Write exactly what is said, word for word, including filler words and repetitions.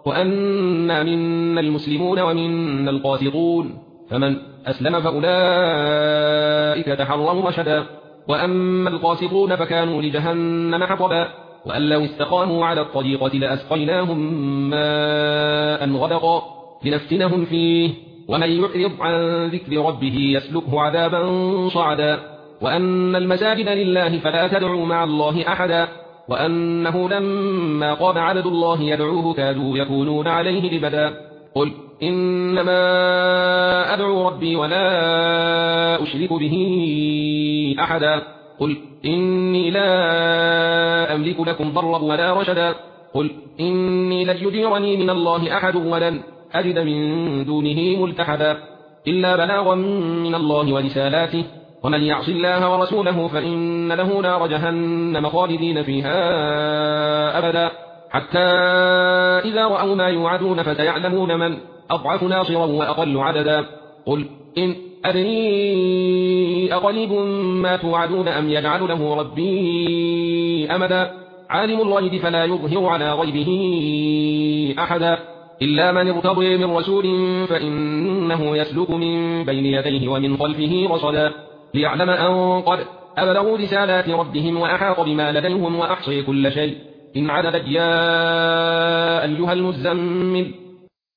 وأنا منا المسلمون ومنا القاسطون فمن أسلم فأولئك تحروا رشدا وأما القاسطون فكانوا لجهنم حطبا وأن لو استقاموا على الطريقة لأسقيناهم ماء غدقا لنفتنهم فيه ومن يعرض عن ذكر ربه يسلكه عذابا صعدا وأن المساجد لله فلا تدعوا مع الله أحدا وأنه لما قام عبد الله يدعوه كادوا يكونون عليه لبدا قل إنما أدعو ربي ولا أشرك به أحدا قل إني لا أملك لكم ضرا ولا رشدا قل إني لن يجيرني من الله أحد ولن أجد من دونه ملتحدا إلا بلاغا من الله ورسالاته ومن يعص الله ورسوله فإن له نار جهنم خالدين فيها أبدا حتى إذا رأوا ما يوعدون فسيعلمون من أضعف ناصرا وأقل عددا قل إن أدري أقريب ما توعدون أم يجعل له ربي أمدا عالم الغيب فلا يظهر على غيبه أحدا إلا من ارتضي من رسول فإنه يسلك من بين يديه ومن خلفه رصدا ليعلم أن قد أبلغوا رسالات ربهم وأحاط بما لديهم وأحصي كل شيء إن عددت يا أيها المزمل